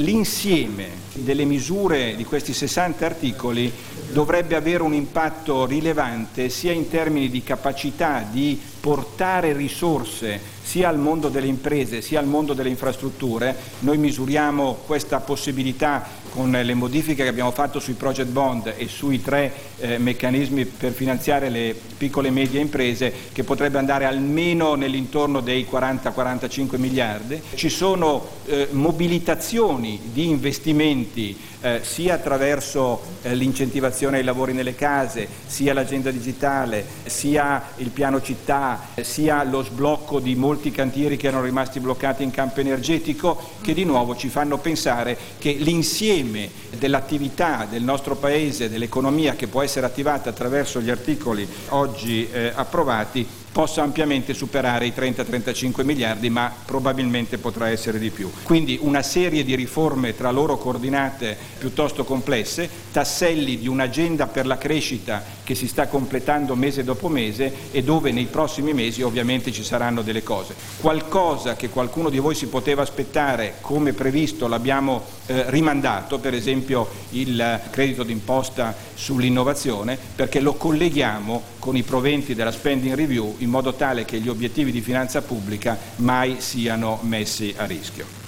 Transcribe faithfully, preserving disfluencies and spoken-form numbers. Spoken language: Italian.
l'insieme delle misure di questi sessanta articoli dovrebbe avere un impatto rilevante sia in termini di capacità di portare risorse sia al mondo delle imprese sia al mondo delle infrastrutture. Noi misuriamo questa possibilità con le modifiche che abbiamo fatto sui project bond e sui tre eh, meccanismi per finanziare le piccole e medie imprese, che potrebbe andare almeno nell'intorno dei quaranta quarantacinque miliardi. Ci sono eh, mobilitazioni di investimenti eh, sia attraverso eh, l'incentivazione ai lavori nelle case, sia l'agenda digitale, sia il piano città, eh, sia lo sblocco di molti cantieri che erano rimasti bloccati in campo energetico, che di nuovo ci fanno pensare che l'insieme dell'attività del nostro Paese, dell'economia che può essere attivata attraverso gli articoli oggi eh, approvati, possa ampiamente superare i trenta trentacinque miliardi, ma probabilmente potrà essere di più. Quindi una serie di riforme tra loro coordinate piuttosto complesse, tasselli di un'agenda per la crescita che si sta completando mese dopo mese e dove nei prossimi mesi ovviamente ci saranno delle cose. Qualcosa che qualcuno di voi si poteva aspettare come previsto l'abbiamo eh, rimandato, per esempio il credito d'imposta sull'innovazione, perché lo colleghiamo con i proventi della spending review in modo tale che gli obiettivi di finanza pubblica mai siano messi a rischio.